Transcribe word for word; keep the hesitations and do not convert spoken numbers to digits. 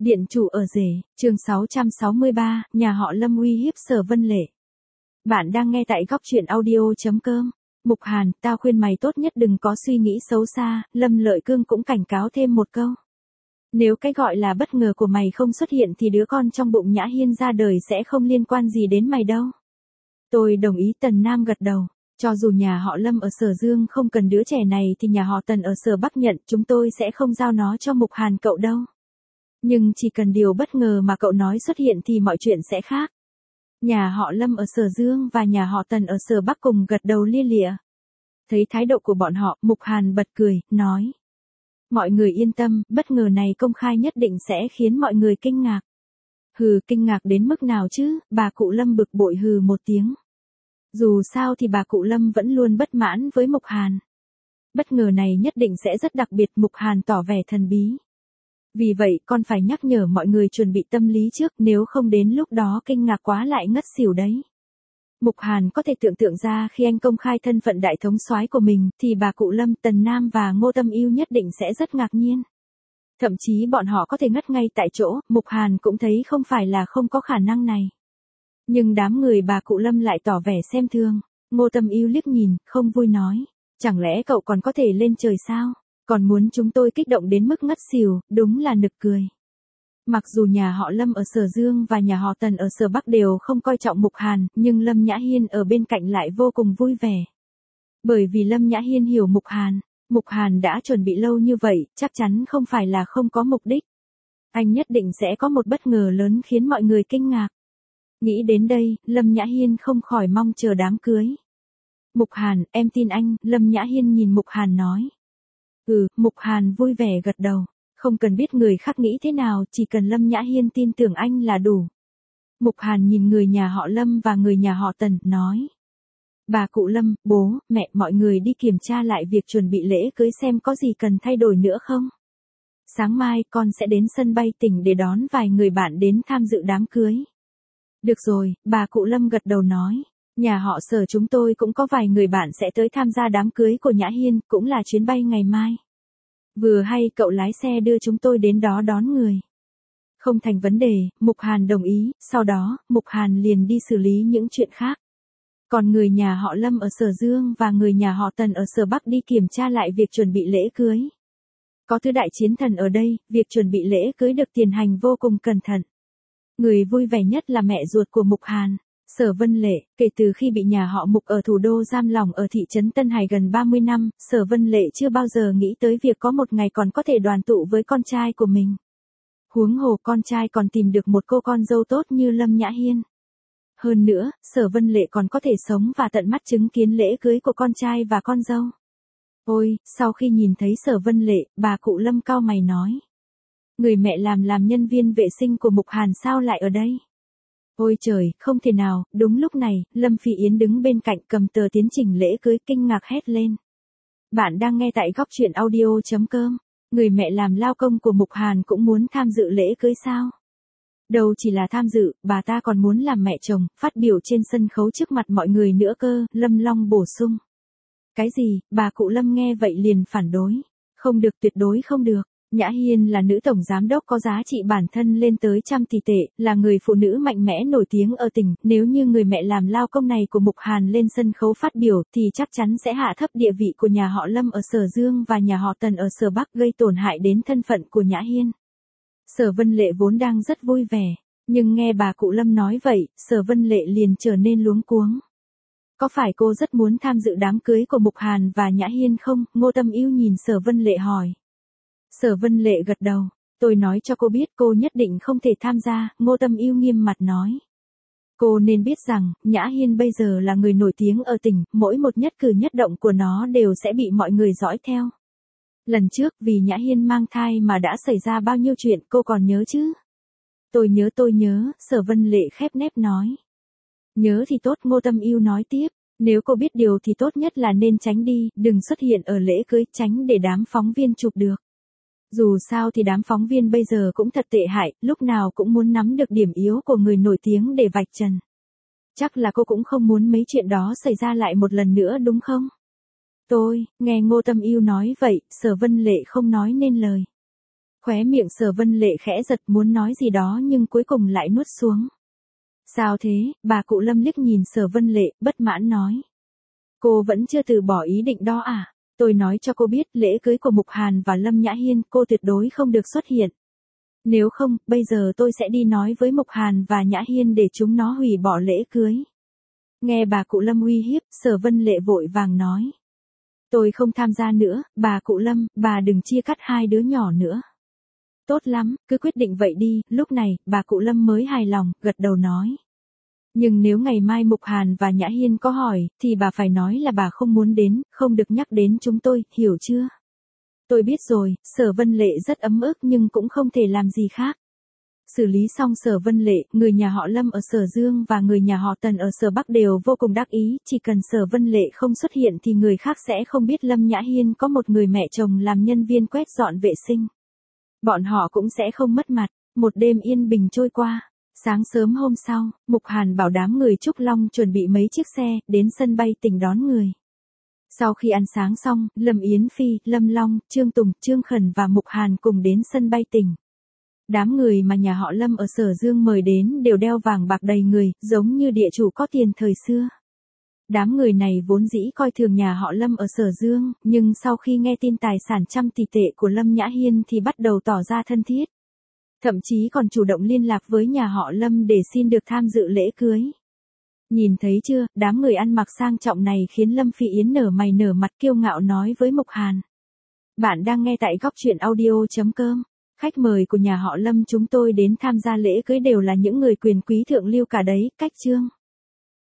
Điện chủ ở rể, chương sáu trăm sáu mươi ba, nhà họ Lâm uy hiếp Sở Vân Lệ. Bạn đang nghe tại góc truyện audio.com. Mục Hàn, tao khuyên mày tốt nhất đừng có suy nghĩ xấu xa, Lâm Lợi Cương cũng cảnh cáo thêm một câu. Nếu cái gọi là bất ngờ của mày không xuất hiện thì đứa con trong bụng Nhã Hiên ra đời sẽ không liên quan gì đến mày đâu. Tôi đồng ý. Tần Nam gật đầu. Cho dù nhà họ Lâm ở Sở Dương không cần đứa trẻ này thì nhà họ Tần ở Sở Bắc nhận, chúng tôi sẽ không giao nó cho Mục Hàn cậu đâu. Nhưng chỉ cần điều bất ngờ mà cậu nói xuất hiện thì mọi chuyện sẽ khác. Nhà họ Lâm ở Sở Dương và nhà họ Tần ở Sở Bắc cùng gật đầu lia lịa. Thấy thái độ của bọn họ, Mục Hàn bật cười, nói. Mọi người yên tâm, bất ngờ này công khai nhất định sẽ khiến mọi người kinh ngạc. Hừ, kinh ngạc đến mức nào chứ, bà cụ Lâm bực bội hừ một tiếng. Dù sao thì bà cụ Lâm vẫn luôn bất mãn với Mục Hàn. Bất ngờ này nhất định sẽ rất đặc biệt. Mục Hàn tỏ vẻ thần bí. Vì vậy con phải nhắc nhở mọi người chuẩn bị tâm lý trước, nếu không đến lúc đó kinh ngạc quá lại ngất xỉu đấy. Mục Hàn có thể tưởng tượng ra khi anh công khai thân phận đại thống soái của mình, thì bà cụ Lâm, Tần Nam và Ngô Tâm Yêu nhất định sẽ rất ngạc nhiên. Thậm chí bọn họ có thể ngất ngay tại chỗ. Mục Hàn cũng thấy không phải là không có khả năng này. Nhưng đám người bà cụ Lâm lại tỏ vẻ xem thường. Ngô Tâm Yêu liếc nhìn, không vui nói. Chẳng lẽ cậu còn có thể lên trời sao? Còn muốn chúng tôi kích động đến mức ngất xỉu, đúng là nực cười. Mặc dù nhà họ Lâm ở Sở Dương và nhà họ Tần ở Sở Bắc đều không coi trọng Mục Hàn, nhưng Lâm Nhã Hiên ở bên cạnh lại vô cùng vui vẻ. Bởi vì Lâm Nhã Hiên hiểu Mục Hàn, Mục Hàn đã chuẩn bị lâu như vậy, chắc chắn không phải là không có mục đích. Anh nhất định sẽ có một bất ngờ lớn khiến mọi người kinh ngạc. Nghĩ đến đây, Lâm Nhã Hiên không khỏi mong chờ đám cưới. Mục Hàn, em tin anh, Lâm Nhã Hiên nhìn Mục Hàn nói. Ừ, Mục Hàn vui vẻ gật đầu. Không cần biết người khác nghĩ thế nào, chỉ cần Lâm Nhã Hiên tin tưởng anh là đủ. Mục Hàn nhìn người nhà họ Lâm và người nhà họ Tần, nói. Bà cụ Lâm, bố, mẹ, mọi người đi kiểm tra lại việc chuẩn bị lễ cưới xem có gì cần thay đổi nữa không. Sáng mai con sẽ đến sân bay tỉnh để đón vài người bạn đến tham dự đám cưới. Được rồi, bà cụ Lâm gật đầu nói. Nhà họ Sở chúng tôi cũng có vài người bạn sẽ tới tham gia đám cưới của Nhã Hiên, cũng là chuyến bay ngày mai. Vừa hay cậu lái xe đưa chúng tôi đến đó đón người. Không thành vấn đề, Mục Hàn đồng ý, sau đó, Mục Hàn liền đi xử lý những chuyện khác. Còn người nhà họ Lâm ở Sở Dương và người nhà họ Tần ở Sở Bắc đi kiểm tra lại việc chuẩn bị lễ cưới. Có thứ đại chiến thần ở đây, việc chuẩn bị lễ cưới được tiến hành vô cùng cẩn thận. Người vui vẻ nhất là mẹ ruột của Mục Hàn. Sở Vân Lệ, kể từ khi bị nhà họ Mục ở thủ đô giam lỏng ở thị trấn Tân Hải gần ba mươi năm, Sở Vân Lệ chưa bao giờ nghĩ tới việc có một ngày còn có thể đoàn tụ với con trai của mình. Huống hồ con trai còn tìm được một cô con dâu tốt như Lâm Nhã Hiên. Hơn nữa, Sở Vân Lệ còn có thể sống và tận mắt chứng kiến lễ cưới của con trai và con dâu. Ôi, sau khi nhìn thấy Sở Vân Lệ, bà cụ Lâm cau mày nói. Người mẹ làm làm nhân viên vệ sinh của Mục Hàn sao lại ở đây? Ôi trời, không thể nào. Đúng lúc này, Lâm Phi Yến đứng bên cạnh cầm tờ tiến trình lễ cưới kinh ngạc hét lên. Bạn đang nghe tại góc truyện audio.com. Người mẹ làm lao công của Mục Hàn cũng muốn tham dự lễ cưới sao? Đâu chỉ là tham dự, bà ta còn muốn làm mẹ chồng, phát biểu trên sân khấu trước mặt mọi người nữa cơ, Lâm Long bổ sung. Cái gì? Bà cụ Lâm nghe vậy liền phản đối. Không được, tuyệt đối không được. Nhã Hiên là nữ tổng giám đốc có giá trị bản thân lên tới trăm tỷ tệ, là người phụ nữ mạnh mẽ nổi tiếng ở tỉnh, nếu như người mẹ làm lao công này của Mục Hàn lên sân khấu phát biểu thì chắc chắn sẽ hạ thấp địa vị của nhà họ Lâm ở Sở Dương và nhà họ Tần ở Sở Bắc, gây tổn hại đến thân phận của Nhã Hiên. Sở Vân Lệ vốn đang rất vui vẻ, nhưng nghe bà cụ Lâm nói vậy, Sở Vân Lệ liền trở nên luống cuống. Có phải cô rất muốn tham dự đám cưới của Mục Hàn và Nhã Hiên không? Ngô Tâm Yêu nhìn Sở Vân Lệ hỏi. Sở Vân Lệ gật đầu. Tôi nói cho cô biết cô nhất định không thể tham gia, Ngô Tâm Yêu nghiêm mặt nói. Cô nên biết rằng, Nhã Hiên bây giờ là người nổi tiếng ở tỉnh, mỗi một nhất cử nhất động của nó đều sẽ bị mọi người dõi theo. Lần trước vì Nhã Hiên mang thai mà đã xảy ra bao nhiêu chuyện cô còn nhớ chứ? Tôi nhớ tôi nhớ, Sở Vân Lệ khép nép nói. Nhớ thì tốt, Ngô Tâm Yêu nói tiếp. Nếu cô biết điều thì tốt nhất là nên tránh đi, đừng xuất hiện ở lễ cưới, tránh để đám phóng viên chụp được. Dù sao thì đám phóng viên bây giờ cũng thật tệ hại, lúc nào cũng muốn nắm được điểm yếu của người nổi tiếng để vạch trần. Chắc là cô cũng không muốn mấy chuyện đó xảy ra lại một lần nữa đúng không? Tôi, nghe Ngô Tâm Yêu nói vậy, Sở Vân Lệ không nói nên lời. Khóe miệng Sở Vân Lệ khẽ giật muốn nói gì đó nhưng cuối cùng lại nuốt xuống. Sao thế, bà cụ Lâm liếc nhìn Sở Vân Lệ, bất mãn nói. Cô vẫn chưa từ bỏ ý định đó à? Tôi nói cho cô biết lễ cưới của Mục Hàn và Lâm Nhã Hiên cô tuyệt đối không được xuất hiện. Nếu không, bây giờ tôi sẽ đi nói với Mục Hàn và Nhã Hiên để chúng nó hủy bỏ lễ cưới. Nghe bà cụ Lâm uy hiếp, Sở Vân Lệ vội vàng nói. Tôi không tham gia nữa, bà cụ Lâm, bà đừng chia cắt hai đứa nhỏ nữa. Tốt lắm, cứ quyết định vậy đi, lúc này, bà cụ Lâm mới hài lòng, gật đầu nói. Nhưng nếu ngày mai Mục Hàn và Nhã Hiên có hỏi, thì bà phải nói là bà không muốn đến, không được nhắc đến chúng tôi, hiểu chưa? Tôi biết rồi, Sở Vân Lệ rất ấm ức nhưng cũng không thể làm gì khác. Xử lý xong Sở Vân Lệ, người nhà họ Lâm ở Sở Dương và người nhà họ Tần ở Sở Bắc đều vô cùng đắc ý, chỉ cần Sở Vân Lệ không xuất hiện thì người khác sẽ không biết Lâm Nhã Hiên có một người mẹ chồng làm nhân viên quét dọn vệ sinh. Bọn họ cũng sẽ không mất mặt. Một đêm yên bình trôi qua. Sáng sớm hôm sau, Mục Hàn bảo đám người Trúc Long chuẩn bị mấy chiếc xe, đến sân bay tỉnh đón người. Sau khi ăn sáng xong, Lâm Yến Phi, Lâm Long, Trương Tùng, Trương Khẩn và Mục Hàn cùng đến sân bay tỉnh. Đám người mà nhà họ Lâm ở Sở Dương mời đến đều đeo vàng bạc đầy người, giống như địa chủ có tiền thời xưa. Đám người này vốn dĩ coi thường nhà họ Lâm ở Sở Dương, nhưng sau khi nghe tin tài sản trăm tỷ tệ của Lâm Nhã Hiên thì bắt đầu tỏ ra thân thiết. Thậm chí còn chủ động liên lạc với nhà họ Lâm để xin được tham dự lễ cưới. Nhìn thấy chưa, đám người ăn mặc sang trọng này khiến Lâm Phi Yến nở mày nở mặt kiêu ngạo nói với Mục Hàn. Bạn đang nghe tại góc truyện audio chấm com. Khách mời của nhà họ Lâm chúng tôi đến tham gia lễ cưới đều là những người quyền quý thượng lưu cả đấy, cách chương.